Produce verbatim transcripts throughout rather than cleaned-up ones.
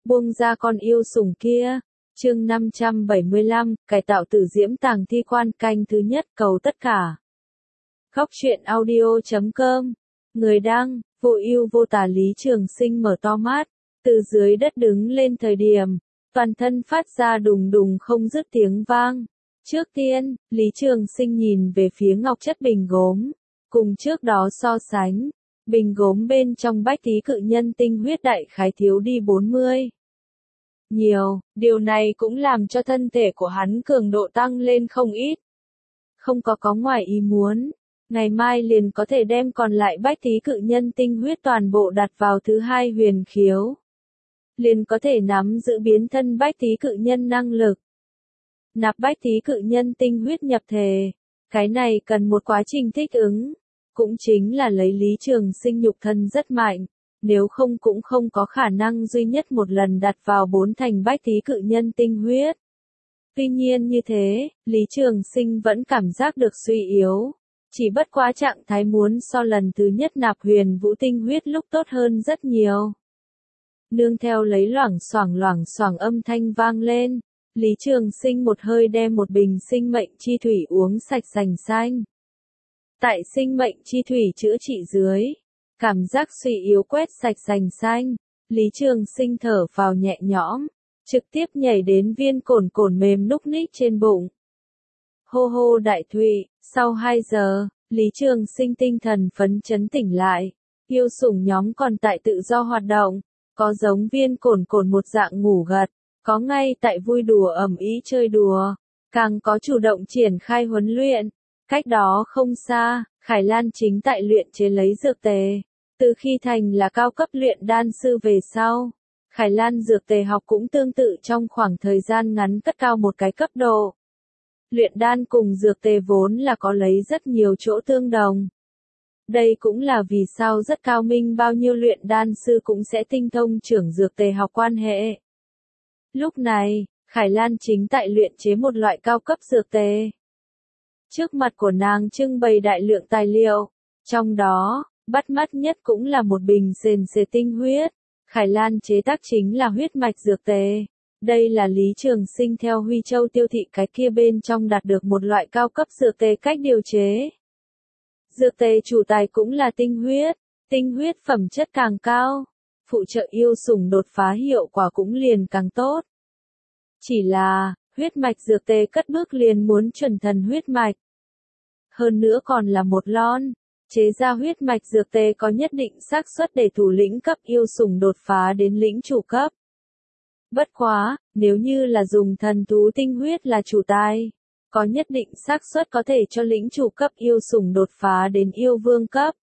Buông ra con yêu sủng kia. Chương năm trăm bảy mươi lăm, cải tạo tử diễm tàng thi quan canh thứ nhất cầu tất cả. Góc truyện audio chấm com. Người đăng, vô ưu vô tà Lý Trường Sinh mở to mắt, từ dưới đất đứng lên thời điểm, toàn thân phát ra đùng đùng không dứt tiếng vang. Trước tiên, Lý Trường Sinh nhìn về phía ngọc chất bình gốm, cùng trước đó so sánh, bình gốm bên trong bách tí cự nhân tinh huyết đại khái thiếu đi bốn mươi. Nhiều, điều này cũng làm cho thân thể của hắn cường độ tăng lên không ít. Không có có ngoài ý muốn, ngày mai liền có thể đem còn lại bách tí cự nhân tinh huyết toàn bộ đặt vào thứ hai huyền khiếu. Liền có thể nắm giữ biến thân bách tí cự nhân năng lực. Nạp bách tí cự nhân tinh huyết nhập thể, cái này cần một quá trình thích ứng, cũng chính là lấy Lý Trường Sinh nhục thân rất mạnh. Nếu không cũng không có khả năng duy nhất một lần đặt vào bốn thành bách tí cự nhân tinh huyết. Tuy nhiên như thế, Lý Trường Sinh vẫn cảm giác được suy yếu. Chỉ bất quá trạng thái muốn so lần thứ nhất nạp huyền vũ tinh huyết lúc tốt hơn rất nhiều. Nương theo lấy loảng xoảng loảng xoảng âm thanh vang lên, Lý Trường Sinh một hơi đem một bình sinh mệnh chi thủy uống sạch sành xanh. Tại sinh mệnh chi thủy chữa trị dưới, cảm giác suy yếu quét sạch sành xanh, Lý Trường Sinh thở vào nhẹ nhõm, trực tiếp nhảy đến viên cồn cồn mềm núc ních trên bụng. Hô hô đại thụy, sau hai giờ, Lý Trường Sinh tinh thần phấn chấn tỉnh lại, yêu sủng nhóm còn tại tự do hoạt động, có giống viên cồn cồn một dạng ngủ gật, có ngay tại vui đùa ầm ĩ chơi đùa, càng có chủ động triển khai huấn luyện. Cách đó không xa, Khải Lan chính tại luyện chế lấy dược tề. Từ khi thành là cao cấp luyện đan sư về sau, Khải Lan dược tề học cũng tương tự trong khoảng thời gian ngắn cất cao một cái cấp độ. Luyện đan cùng dược tề vốn là có lấy rất nhiều chỗ tương đồng. Đây cũng là vì sao rất cao minh bao nhiêu luyện đan sư cũng sẽ tinh thông trưởng dược tề học quan hệ. Lúc này, Khải Lan chính tại luyện chế một loại cao cấp dược tề. Trước mặt của nàng trưng bày đại lượng tài liệu, trong đó, bắt mắt nhất cũng là một bình sền sệt tinh huyết. Khải Lan chế tác chính là huyết mạch dược tề. Đây là Lý Trường Sinh theo Huy Châu tiêu thị cái kia bên trong đạt được một loại cao cấp dược tề cách điều chế. Dược tề chủ tài cũng là tinh huyết, tinh huyết phẩm chất càng cao, phụ trợ yêu sủng đột phá hiệu quả cũng liền càng tốt. Chỉ là, huyết mạch dược tề cất bước liền muốn chuẩn thần huyết mạch. Hơn nữa còn là một lon, chế ra huyết mạch dược tề có nhất định xác suất để thủ lĩnh cấp yêu sủng đột phá đến lĩnh chủ cấp. Bất quá, nếu như là dùng thần thú tinh huyết là chủ tài, có nhất định xác suất có thể cho lĩnh chủ cấp yêu sủng đột phá đến yêu vương cấp.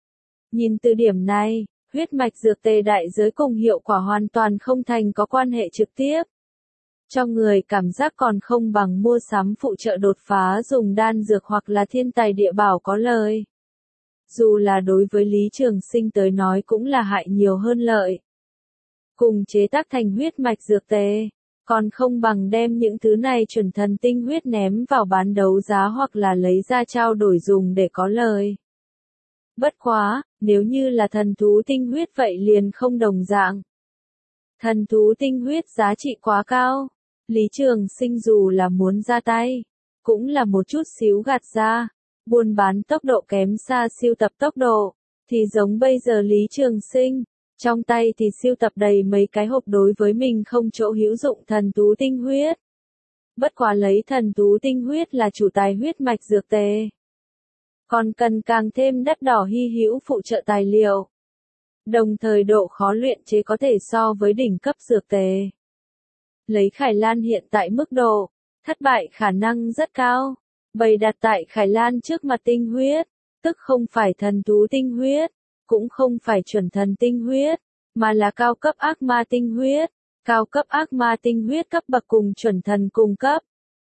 Nhìn từ điểm này, huyết mạch dược tề đại giới cùng hiệu quả hoàn toàn không thành có quan hệ trực tiếp. Cho người cảm giác còn không bằng mua sắm phụ trợ đột phá dùng đan dược hoặc là thiên tài địa bảo có lời. Dù là đối với Lý Trường Sinh tới nói cũng là hại nhiều hơn lợi. Cùng chế tác thành huyết mạch dược tề, còn không bằng đem những thứ này chuẩn thần tinh huyết ném vào bán đấu giá hoặc là lấy ra trao đổi dùng để có lời. Bất quá, nếu như là thần thú tinh huyết vậy liền không đồng dạng. Thần thú tinh huyết giá trị quá cao. Lý Trường Sinh dù là muốn ra tay, cũng là một chút xíu gạt ra, buôn bán tốc độ kém xa siêu tập tốc độ, thì giống bây giờ Lý Trường Sinh, trong tay thì siêu tập đầy mấy cái hộp đối với mình không chỗ hữu dụng thần thú tinh huyết. Bất quá lấy thần thú tinh huyết là chủ tài huyết mạch dược tề. Còn cần càng thêm đắt đỏ hy hữu phụ trợ tài liệu. Đồng thời độ khó luyện chế có thể so với đỉnh cấp dược tề. Lấy Khải Lan hiện tại mức độ, thất bại khả năng rất cao. Bày đặt tại Khải Lan trước mặt tinh huyết, tức không phải thần thú tinh huyết, cũng không phải chuẩn thần tinh huyết, mà là cao cấp ác ma tinh huyết. Cao cấp ác ma tinh huyết cấp bậc cùng chuẩn thần cùng cấp.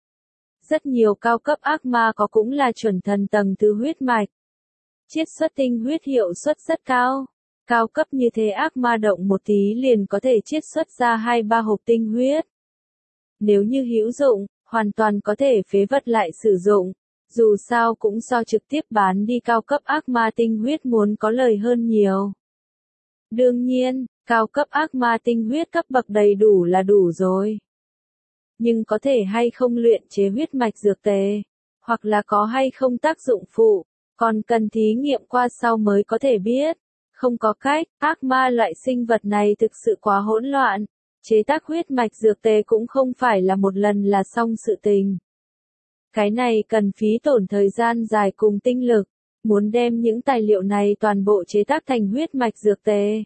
Rất nhiều cao cấp ác ma có cũng là chuẩn thần tầng thứ huyết mạch. Chiết xuất tinh huyết hiệu suất rất cao. Cao cấp như thế ác ma động một tí liền có thể chiết xuất ra hai ba hộp tinh huyết. Nếu như hữu dụng, hoàn toàn có thể phế vật lại sử dụng. Dù sao cũng so trực tiếp bán đi cao cấp ác ma tinh huyết muốn có lời hơn nhiều. Đương nhiên, Cao cấp ác ma tinh huyết cấp bậc đầy đủ là đủ rồi. Nhưng có thể hay không luyện chế huyết mạch dược tề, hoặc là có hay không tác dụng phụ, còn cần thí nghiệm qua sau mới có thể biết. Không có cách, ác ma loại sinh vật này thực sự quá hỗn loạn. Chế tác huyết mạch dược tề cũng không phải là một lần là xong sự tình. Cái này cần phí tổn thời gian dài cùng tinh lực, muốn đem những tài liệu này toàn bộ chế tác thành huyết mạch dược tề.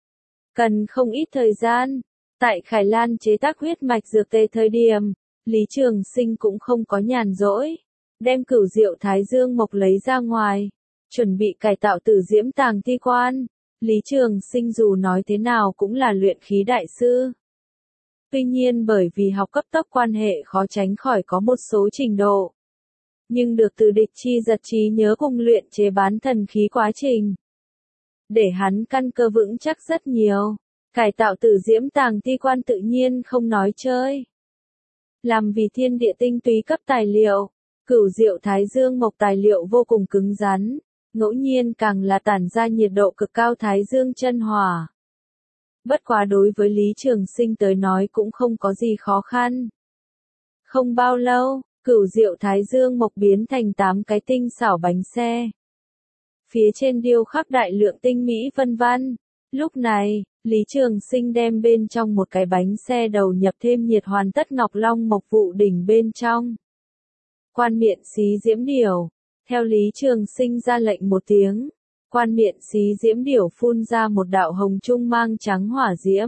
Cần không ít thời gian. Tại Khải Lan chế tác huyết mạch dược tề thời điểm, Lý Trường Sinh cũng không có nhàn rỗi, đem cửu diệu Thái Dương Mộc lấy ra ngoài, chuẩn bị cải tạo Tử Diễm Tàng Thi Quan. Lý Trường Sinh dù nói thế nào cũng là luyện khí đại sư. Tuy nhiên bởi vì học cấp tốc quan hệ khó tránh khỏi có một số trình độ. Nhưng được từ địch chi giật trí nhớ cùng luyện chế bán thần khí quá trình. Để hắn căn cơ vững chắc rất nhiều. Cải tạo Tử Diễm Tàng Thi Quan tự nhiên không nói chơi. Làm vì thiên địa tinh túy cấp tài liệu, cửu diệu Thái Dương Mộc tài liệu vô cùng cứng rắn, ngẫu nhiên càng là tản ra nhiệt độ cực cao Thái Dương chân hỏa. Bất quá đối với Lý Trường Sinh tới nói cũng không có gì khó khăn. Không bao lâu, cửu diệu Thái Dương Mộc biến thành tám cái tinh xảo bánh xe. Phía trên điêu khắc đại lượng tinh mỹ vân vân. Lúc này, Lý Trường Sinh đem bên trong một cái bánh xe đầu nhập thêm nhiệt hoàn tất ngọc long mộc vụ đỉnh bên trong. Quan miện xí diễm điểu. Theo Lý Trường Sinh ra lệnh một tiếng, quan miện xí diễm điểu phun ra một đạo hồng trung mang trắng hỏa diễm.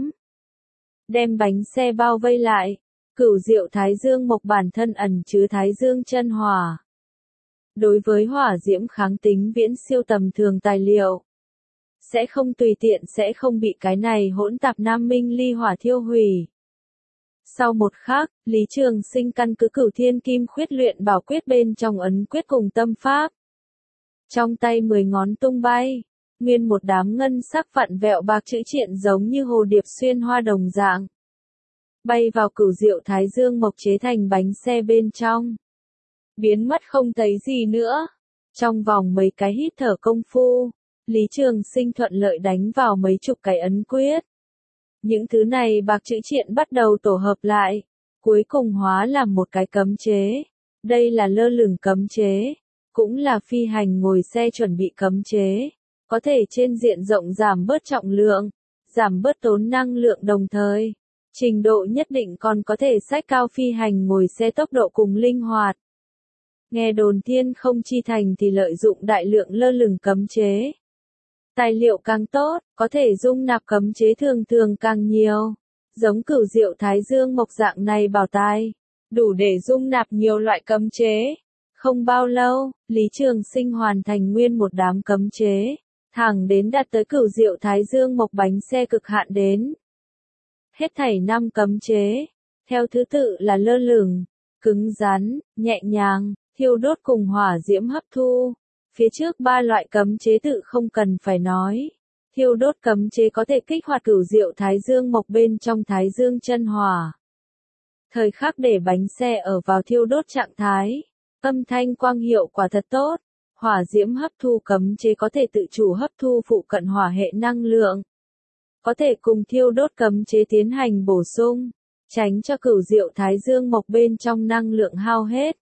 Đem bánh xe bao vây lại, cửu diệu Thái Dương Mộc bản thân ẩn chứa Thái Dương chân hỏa. Đối với hỏa diễm kháng tính viễn siêu tầm thường tài liệu. Sẽ không tùy tiện sẽ không bị cái này hỗn tạp nam minh ly hỏa thiêu hủy. Sau một khắc, Lý Trường Sinh căn cứ cửu thiên kim khuyết luyện bảo quyết bên trong ấn quyết cùng tâm pháp. Trong tay mười ngón tung bay, nguyên một đám ngân sắc vặn vẹo bạc chữ triện giống như hồ điệp xuyên hoa đồng dạng. Bay vào cửu diệu Thái Dương Mộc chế thành bánh xe bên trong. Biến mất không thấy gì nữa. Trong vòng mấy cái hít thở công phu, Lý Trường Sinh thuận lợi đánh vào mấy chục cái ấn quyết. Những thứ này bạc chữ triện bắt đầu tổ hợp lại, cuối cùng hóa làm một cái cấm chế. Đây là lơ lửng cấm chế, cũng là phi hành ngồi xe chuẩn bị cấm chế. Có thể trên diện rộng giảm bớt trọng lượng, giảm bớt tốn năng lượng đồng thời. Trình độ nhất định còn có thể xách cao phi hành ngồi xe tốc độ cùng linh hoạt. Nghe đồn thiên không chi thành thì lợi dụng đại lượng lơ lửng cấm chế. Tài liệu càng tốt, có thể dung nạp cấm chế thường thường càng nhiều. Giống cửu diệu Thái Dương Mộc dạng này bảo tài, đủ để dung nạp nhiều loại cấm chế. Không bao lâu, Lý Trường Sinh hoàn thành nguyên một đám cấm chế, thẳng đến đạt tới cửu diệu Thái Dương Mộc bánh xe cực hạn đến. Hết thảy năm cấm chế, theo thứ tự là lơ lửng, cứng rắn, nhẹ nhàng, thiêu đốt cùng hỏa diễm hấp thu. Phía trước ba loại cấm chế tự không cần phải nói. Thiêu đốt cấm chế có thể kích hoạt cửu diệu Thái Dương Mộc bên trong Thái Dương chân hỏa. Thời khắc để bánh xe ở vào thiêu đốt trạng thái. Âm thanh quang hiệu quả thật tốt. Hỏa diễm hấp thu cấm chế có thể tự chủ hấp thu phụ cận hỏa hệ năng lượng. Có thể cùng thiêu đốt cấm chế tiến hành bổ sung. Tránh cho cửu diệu Thái Dương Mộc bên trong năng lượng hao hết.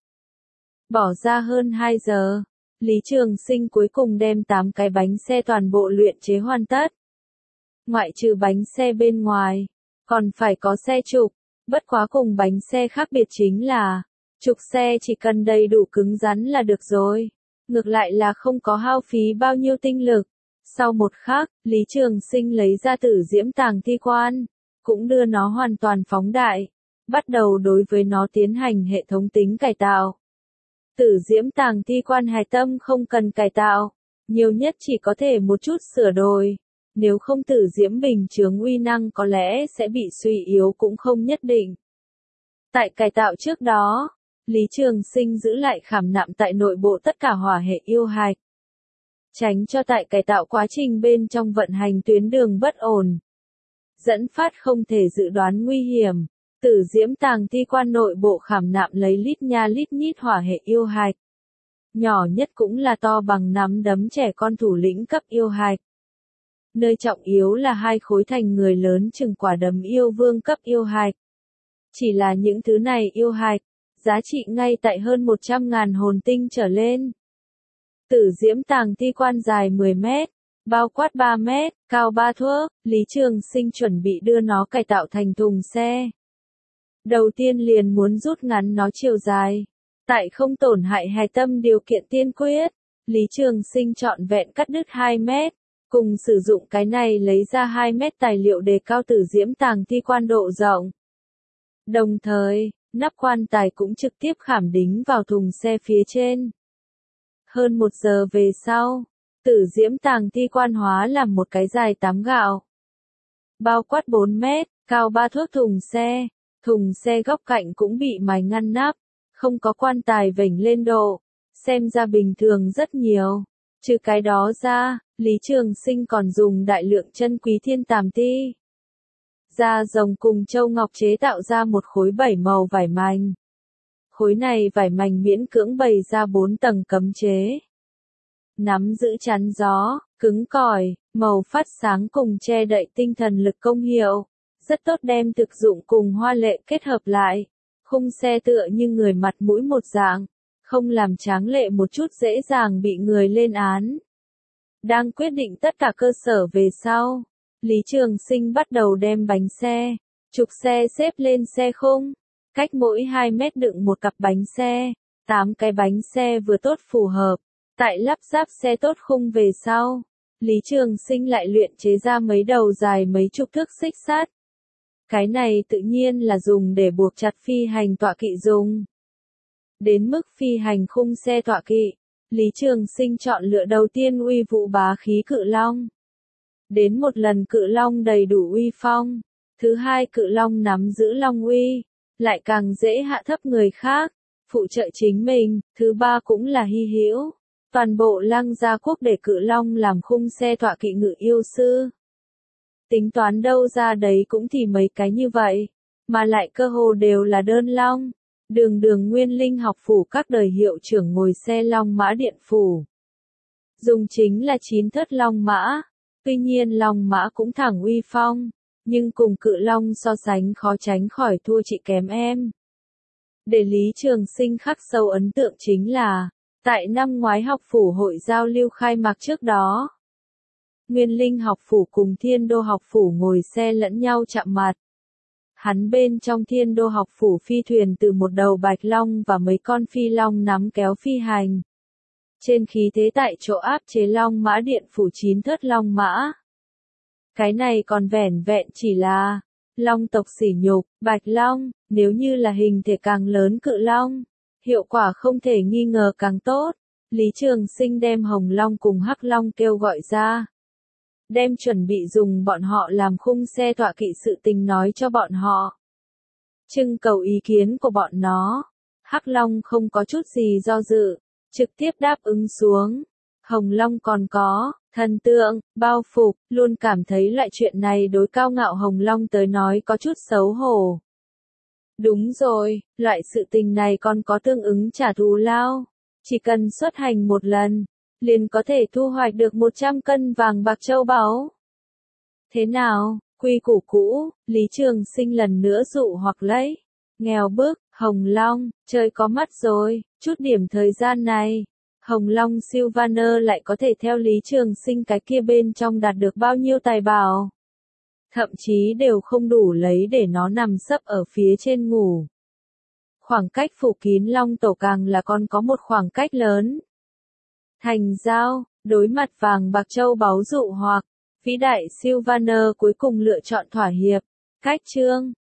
Bỏ ra hơn hai giờ. Lý Trường Sinh cuối cùng đem tám cái bánh xe toàn bộ luyện chế hoàn tất. Ngoại trừ bánh xe bên ngoài, còn phải có xe trục, bất quá cùng bánh xe khác biệt chính là, trục xe chỉ cần đầy đủ cứng rắn là được rồi, ngược lại là không có hao phí bao nhiêu tinh lực. Sau một khắc, Lý Trường Sinh lấy ra Tử Diễm Tàng Thi Quan, cũng đưa nó hoàn toàn phóng đại, bắt đầu đối với nó tiến hành hệ thống tính cải tạo. Tử Diễm Tàng Thi Quan hài tâm không cần cải tạo, nhiều nhất chỉ có thể một chút sửa đổi, nếu không Tử Diễm bình chướng uy năng có lẽ sẽ bị suy yếu cũng không nhất định. Tại cải tạo trước đó, Lý Trường Sinh giữ lại khảm nạm tại nội bộ tất cả hỏa hệ yêu hạch, tránh cho tại cải tạo quá trình bên trong vận hành tuyến đường bất ổn, dẫn phát không thể dự đoán nguy hiểm. Tử Diễm Tàng Thi Quan nội bộ khảm nạm lấy lít nha lít nhít hỏa hệ yêu hạch. Nhỏ nhất cũng là to bằng nắm đấm trẻ con thủ lĩnh cấp yêu hạch. nơi trọng yếu là hai khối thành người lớn chừng quả đấm yêu vương cấp yêu hạch. Chỉ là những thứ này yêu hạch, giá trị ngay tại hơn một trăm ngàn hồn tinh trở lên. Tử Diễm Tàng Thi Quan dài mười mét, bao quát ba mét, cao ba thước, Lý Trường Sinh chuẩn bị đưa nó cải tạo thành thùng xe. Đầu tiên liền muốn rút ngắn nó chiều dài. Tại không tổn hại hài tâm điều kiện tiên quyết, Lý Trường Sinh trọn vẹn cắt đứt hai mét, cùng sử dụng cái này lấy ra hai mét tài liệu đề cao Tử Diễm Tàng Thi Quan độ rộng. Đồng thời, nắp quan tài cũng trực tiếp khảm đính vào thùng xe phía trên. Hơn một giờ về sau, Tử Diễm Tàng Thi Quan hóa làm một cái dài tám gạo. Bao quát bốn mét, cao ba thước thùng xe, thùng xe góc cạnh cũng bị mài ngăn nắp, không có quan tài vểnh lên độ, xem ra bình thường rất nhiều. Trừ cái đó ra, Lý Trường Sinh còn dùng đại lượng chân quý thiên tàm ti, da rồng cùng châu ngọc chế tạo ra một khối bảy màu vải mành. Khối này vải mành miễn cưỡng bày ra bốn tầng cấm chế. Nắm giữ chắn gió, cứng cỏi, màu phát sáng cùng che đậy tinh thần lực công hiệu, rất tốt đem thực dụng cùng hoa lệ kết hợp lại. Khung xe tựa như người mặt mũi một dạng, không làm tráng lệ một chút dễ dàng bị người lên án. Đang quyết định tất cả cơ sở về sau, Lý Trường Sinh bắt đầu đem bánh xe, trục xe xếp lên xe khung, cách mỗi hai mét đựng một cặp bánh xe, tám cái bánh xe vừa tốt phù hợp. Tại lắp ráp xe tốt khung về sau, Lý Trường Sinh lại luyện chế ra mấy đầu dài mấy chục thước xích sắt. Cái này tự nhiên là dùng để buộc chặt phi hành tọa kỵ dùng. Đến mức phi hành khung xe tọa kỵ, Lý Trường Sinh chọn lựa đầu tiên uy vũ bá khí cự long. Đến một lần cự long đầy đủ uy phong, thứ hai cự long nắm giữ long uy, lại càng dễ hạ thấp người khác, phụ trợ chính mình, thứ ba cũng là hy hữu. Toàn bộ Lăng Gia Quốc để cự long làm khung xe tọa kỵ ngự yêu sư. Tính toán đâu ra đấy cũng thì mấy cái như vậy, mà lại cơ hồ đều là đơn long. Đường đường Nguyên Linh học phủ các đời hiệu trưởng ngồi xe long mã điện phủ. Dùng chính là chín thất long mã, tuy nhiên long mã cũng thẳng uy phong, nhưng cùng cự long so sánh khó tránh khỏi thua chị kém em. Để Lý Trường Sinh khắc sâu ấn tượng chính là, tại năm ngoái học phủ hội giao lưu khai mạc trước đó, Nguyên Linh học phủ cùng Thiên Đô học phủ ngồi xe lẫn nhau chạm mặt. Hắn bên trong Thiên Đô học phủ phi thuyền từ một đầu bạch long và mấy con phi long nắm kéo phi hành. Trên khí thế tại chỗ áp chế long mã điện phủ chín thất long mã. Cái này còn vẻn vẹn chỉ là long tộc sỉ nhục, bạch long, nếu như là hình thể càng lớn cự long, hiệu quả không thể nghi ngờ càng tốt. Lý Trường Sinh đem hồng long cùng hắc long kêu gọi ra. Đem chuẩn bị dùng bọn họ làm khung xe tọa kỵ sự tình nói cho bọn họ. Trưng cầu ý kiến của bọn nó. Hắc long không có chút gì do dự, trực tiếp đáp ứng xuống. Hồng long còn có, thần tượng, bao phục, luôn cảm thấy loại chuyện này đối cao ngạo hồng long tới nói có chút xấu hổ. Đúng rồi, loại sự tình này còn có tương ứng trả thù lao. Chỉ cần xuất hành một lần, liền có thể thu hoạch được một trăm cân vàng bạc châu báu. Thế nào, quy củ cũ, Lý Trường Sinh lần nữa dụ hoặc lấy. Nghèo bức, Hồng Long, trời có mắt rồi, chút điểm thời gian này. Hồng Long Sylvaner lại có thể theo Lý Trường Sinh cái kia bên trong đạt được bao nhiêu tài bảo. Thậm chí đều không đủ lấy để nó nằm sấp ở phía trên ngủ. Khoảng cách phủ kín long tổ càng là còn có một khoảng cách lớn. Thành giao, đối mặt vàng bạc châu báu dụ hoặc, vĩ đại Sylvaner cuối cùng lựa chọn thỏa hiệp. Cách chương,